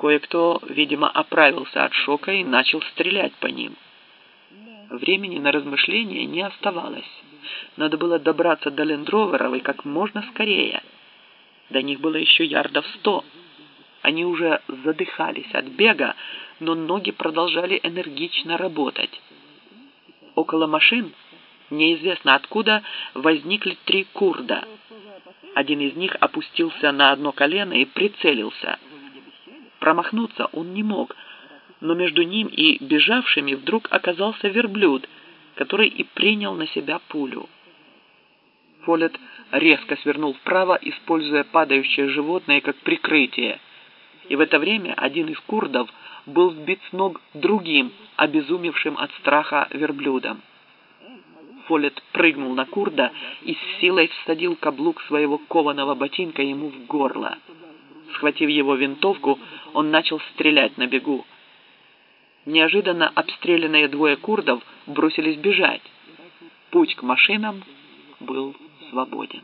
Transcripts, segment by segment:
Кое-кто, видимо, оправился от шока и начал стрелять по ним. Времени на размышления не оставалось. Надо было добраться до Лендроверовой как можно скорее. До них было еще ярдов 100. Они уже задыхались от бега, но ноги продолжали энергично работать. Около машин, неизвестно откуда, возникли 3 курда. Один из них опустился на одно колено и прицелился. Промахнуться он не мог, но между ним и бежавшими вдруг оказался верблюд, который и принял на себя пулю. Фоллетт резко свернул вправо, используя падающее животное как прикрытие. И в это время один из курдов был сбит с ног другим, обезумевшим от страха верблюдом. Фоллетт прыгнул на курда и с силой всадил каблук своего кованого ботинка ему в горло. Схватив его винтовку, он начал стрелять на бегу. Неожиданно обстрелянные 2 курдов бросились бежать. Путь к машинам был свободен.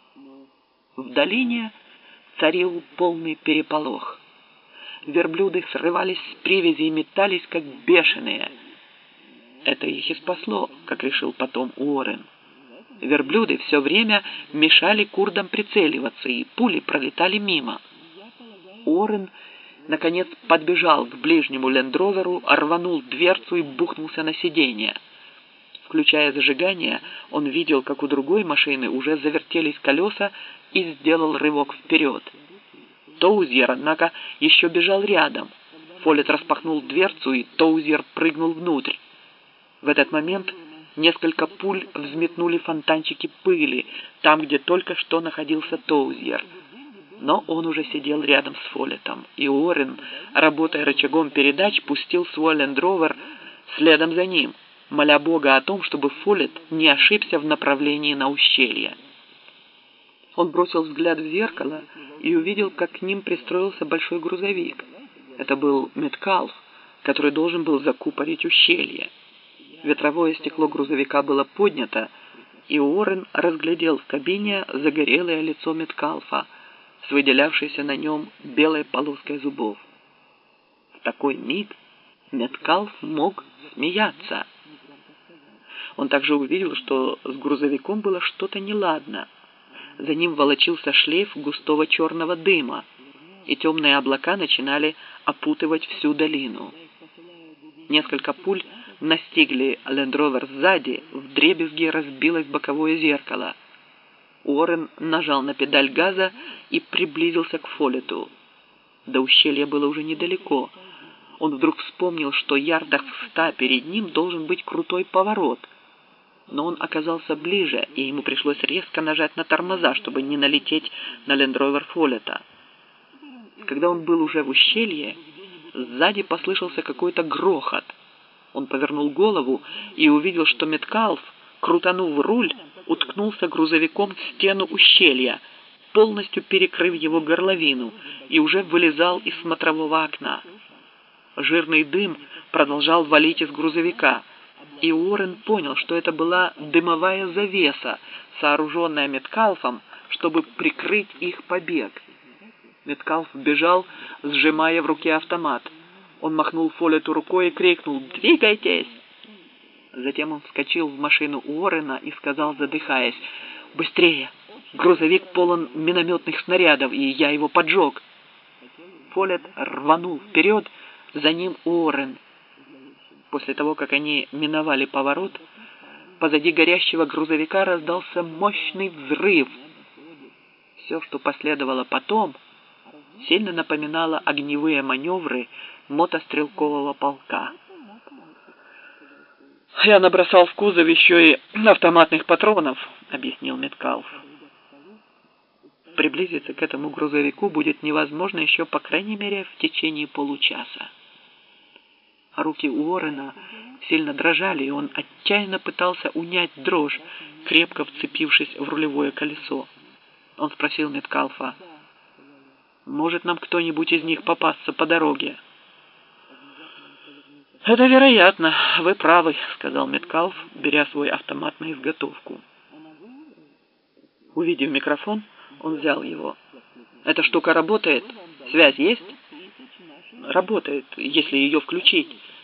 В долине царил полный переполох. Верблюды срывались с привязи и метались, как бешеные. Это их и спасло, как решил потом Уоррен. Верблюды все время мешали курдам прицеливаться, и пули пролетали мимо. Уоррен, наконец, подбежал к ближнему лендроверу, рванул дверцу и бухнулся на сиденье. Включая зажигание, он видел, как у другой машины уже завертелись колеса, и сделал рывок вперед. Тоузьер, однако, еще бежал рядом. Фоллетт распахнул дверцу, и Тоузьер прыгнул внутрь. В этот момент несколько пуль взметнули фонтанчики пыли там, где только что находился Тоузьер. Но он уже сидел рядом с Фоллеттом, и Уоррен, работая рычагом передач, пустил свой лендровер следом за ним, моля Бога о том, чтобы Фоллетт не ошибся в направлении на ущелье. Он бросил взгляд в зеркало и увидел, как к ним пристроился большой грузовик. Это был Меткалф, который должен был закупорить ущелье. Ветровое стекло грузовика было поднято, и Уоррен разглядел в кабине загорелое лицо Меткалфа с выделявшейся на нем белой полоской зубов. В такой миг Меткалф мог смеяться. Он также увидел, что с грузовиком было что-то неладно. За ним волочился шлейф густого черного дыма, и темные облака начинали опутывать всю долину. Несколько пуль настигли лендровер сзади, вдребезги разбилось боковое зеркало. Уоррен нажал на педаль газа и приблизился к Фоллетту. До ущелья было уже недалеко. Он вдруг вспомнил, что ярдах в 100 перед ним должен быть крутой поворот. Но он оказался ближе, и ему пришлось резко нажать на тормоза, чтобы не налететь на лендровер Фоллетта. Когда он был уже в ущелье, сзади послышался какой-то грохот. Он повернул голову и увидел, что Меткалф, крутанув руль, уткнулся грузовиком в стену ущелья, полностью перекрыв его горловину, и уже вылезал из смотрового окна. Жирный дым продолжал валить из грузовика, и Уоррен понял, что это была дымовая завеса, сооруженная Меткалфом, чтобы прикрыть их побег. Меткалф бежал, сжимая в руке автомат. Он махнул Фоллетту рукой и крикнул: «Двигайтесь!». Затем он вскочил в машину Уоррена и сказал, задыхаясь: «Быстрее! Грузовик полон минометных снарядов, и я его поджег!». Фоллетт рванул вперед, за ним Уоррен. После того, как они миновали поворот, позади горящего грузовика раздался мощный взрыв. Все, что последовало потом, сильно напоминало огневые маневры мотострелкового полка. «Я набросал в кузов еще и автоматных патронов», — объяснил Меткалф. Приблизиться к этому грузовику будет невозможно еще, по крайней мере, в течение получаса. Руки Уоррена сильно дрожали, и он отчаянно пытался унять дрожь, крепко вцепившись в рулевое колесо. Он спросил Меткалфа: «Может нам кто-нибудь из них попасться по дороге?» «Это вероятно, вы правы», — сказал Меткалф, беря свой автомат на изготовку. Увидев микрофон, он взял его. «Эта штука работает? Связь есть?» работает, если ее включить.